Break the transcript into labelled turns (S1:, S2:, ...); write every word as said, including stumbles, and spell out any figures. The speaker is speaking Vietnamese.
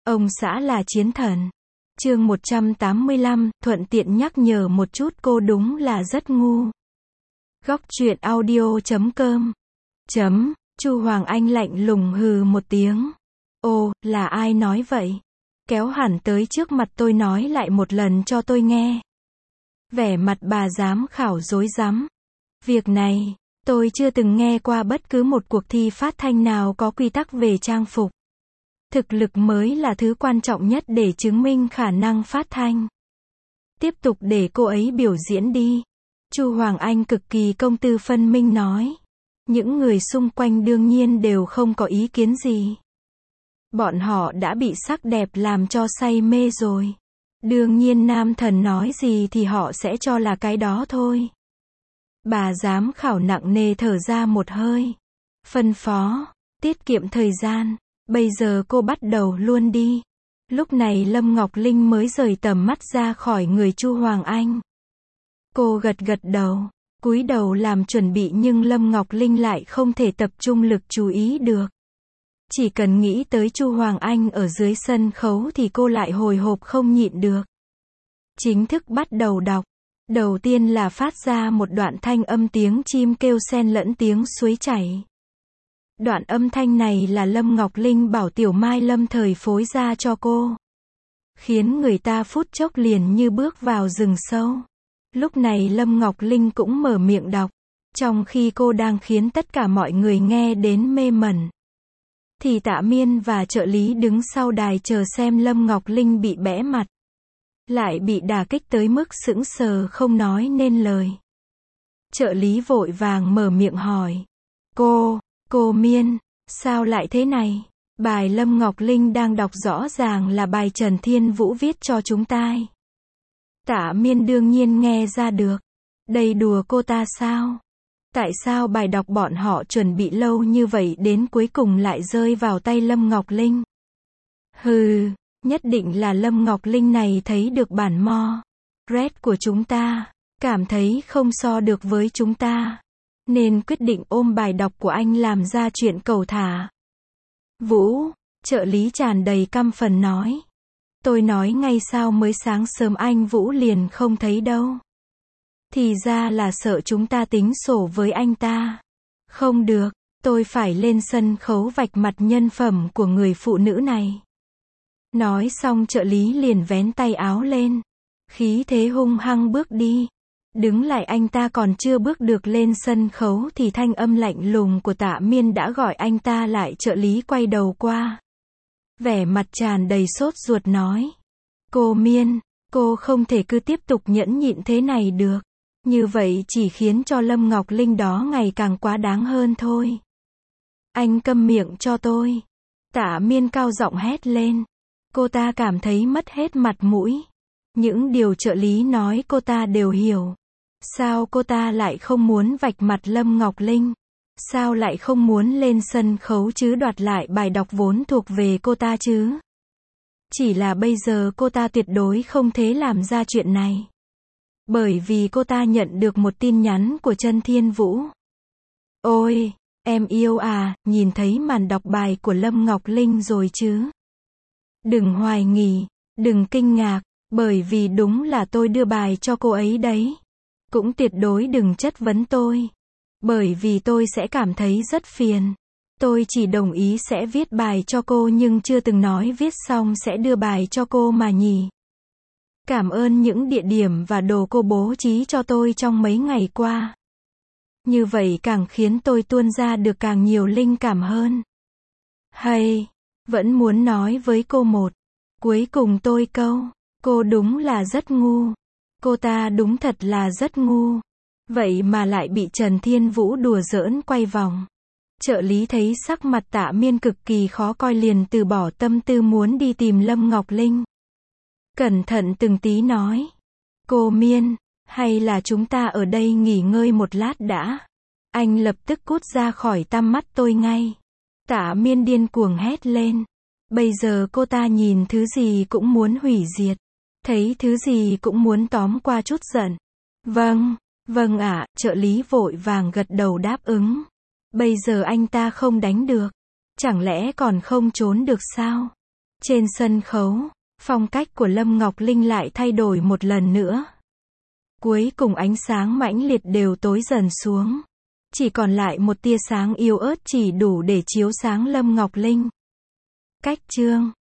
S1: Ông xã là chiến thần. Chương một trăm tám mươi lăm, thuận tiện nhắc nhở một chút cô đúng là rất ngu. Góc truyện audio chấm com chấm, Chu Hoàng Anh lạnh lùng hừ một tiếng. Ồ, là ai nói vậy? Kéo hẳn tới trước mặt tôi nói lại một lần cho tôi nghe. Vẻ mặt bà giám khảo rối rắm. Việc này, tôi chưa từng nghe qua bất cứ một cuộc thi phát thanh nào có quy tắc về trang phục. Thực lực mới là thứ quan trọng nhất để chứng minh khả năng phát thanh. Tiếp tục để cô ấy biểu diễn đi. Chu Hoàng Anh cực kỳ công tư phân minh nói. Những người xung quanh đương nhiên đều không có ý kiến gì. Bọn họ đã bị sắc đẹp làm cho say mê rồi. Đương nhiên nam thần nói gì thì họ sẽ cho là cái đó thôi. Bà giám khảo nặng nề thở ra một hơi. Phân phó, tiết kiệm thời gian. Bây giờ cô bắt đầu luôn đi. Lúc này Lâm Ngọc Linh mới rời tầm mắt ra khỏi người Chu Hoàng Anh. Cô gật gật đầu, cúi đầu làm chuẩn bị nhưng Lâm Ngọc Linh lại không thể tập trung lực chú ý được. Chỉ cần nghĩ tới Chu Hoàng Anh ở dưới sân khấu thì cô lại hồi hộp không nhịn được. Chính thức bắt đầu đọc. Đầu tiên là phát ra một đoạn thanh âm tiếng chim kêu xen lẫn tiếng suối chảy. Đoạn âm thanh này là Lâm Ngọc Linh bảo Tiểu Mai lâm thời phối ra cho cô. Khiến người ta phút chốc liền như bước vào rừng sâu. Lúc này Lâm Ngọc Linh cũng mở miệng đọc. Trong khi cô đang khiến tất cả mọi người nghe đến mê mẩn. Thì Tạ Miên và trợ lý đứng sau đài chờ xem Lâm Ngọc Linh bị bẽ mặt. Lại bị đả kích tới mức sững sờ không nói nên lời. Trợ lý vội vàng mở miệng hỏi. Cô... Cô Miên, sao lại thế này? Bài Lâm Ngọc Linh đang đọc rõ ràng là bài Trần Thiên Vũ viết cho chúng ta. Tạ Miên đương nhiên nghe ra được. Đây đùa cô ta sao? Tại sao bài đọc bọn họ chuẩn bị lâu như vậy đến cuối cùng lại rơi vào tay Lâm Ngọc Linh? Hừ, nhất định là Lâm Ngọc Linh này thấy được bản mo. Red của chúng ta, cảm thấy không so được với chúng ta. Nên quyết định ôm bài đọc của anh làm ra chuyện cầu thả. Vũ, trợ lý tràn đầy căm phần nói. Tôi nói ngay sao mới sáng sớm anh Vũ liền không thấy đâu. Thì ra là sợ chúng ta tính sổ với anh ta. Không được, tôi phải lên sân khấu vạch mặt nhân phẩm của người phụ nữ này. Nói xong trợ lý liền vén tay áo lên. Khí thế hung hăng bước đi. Đứng lại anh ta còn chưa bước được lên sân khấu thì thanh âm lạnh lùng của Tạ Miên đã gọi anh ta lại. Trợ lý quay đầu qua. Vẻ mặt tràn đầy sốt ruột nói. Cô Miên, cô không thể cứ tiếp tục nhẫn nhịn thế này được. Như vậy chỉ khiến cho Lâm Ngọc Linh đó ngày càng quá đáng hơn thôi. Anh câm miệng cho tôi. Tạ Miên cao giọng hét lên. Cô ta cảm thấy mất hết mặt mũi. Những điều trợ lý nói cô ta đều hiểu. Sao cô ta lại không muốn vạch mặt Lâm Ngọc Linh? Sao lại không muốn lên sân khấu chứ đoạt lại bài đọc vốn thuộc về cô ta chứ? Chỉ là bây giờ cô ta tuyệt đối không thể làm ra chuyện này. Bởi vì cô ta nhận được một tin nhắn của Trần Thiên Vũ. Ôi, em yêu à, nhìn thấy màn đọc bài của Lâm Ngọc Linh rồi chứ? Đừng hoài nghi, đừng kinh ngạc, bởi vì đúng là tôi đưa bài cho cô ấy đấy. Cũng tuyệt đối đừng chất vấn tôi. Bởi vì tôi sẽ cảm thấy rất phiền. Tôi chỉ đồng ý sẽ viết bài cho cô nhưng chưa từng nói viết xong sẽ đưa bài cho cô mà nhỉ. Cảm ơn những địa điểm và đồ cô bố trí cho tôi trong mấy ngày qua. Như vậy càng khiến tôi tuôn ra được càng nhiều linh cảm hơn. Hay, vẫn muốn nói với cô một. Cuối cùng tôi câu, cô đúng là rất ngu. Cô ta đúng thật là rất ngu. Vậy mà lại bị Trần Thiên Vũ đùa giỡn quay vòng. Trợ lý thấy sắc mặt Tạ Miên cực kỳ khó coi liền từ bỏ tâm tư muốn đi tìm Lâm Ngọc Linh. Cẩn thận từng tí nói. Cô Miên, hay là chúng ta ở đây nghỉ ngơi một lát đã. Anh lập tức cút ra khỏi tăm mắt tôi ngay. Tạ Miên điên cuồng hét lên. Bây giờ cô ta nhìn thứ gì cũng muốn hủy diệt. Thấy thứ gì cũng muốn tóm qua chút giận. Vâng, vâng ạ, trợ lý vội vàng gật đầu đáp ứng. Bây giờ anh ta không đánh được. Chẳng lẽ còn không trốn được sao? Trên sân khấu, phong cách của Lâm Ngọc Linh lại thay đổi một lần nữa. Cuối cùng ánh sáng mãnh liệt đều tối dần xuống. Chỉ còn lại một tia sáng yếu ớt chỉ đủ để chiếu sáng Lâm Ngọc Linh. Cách chương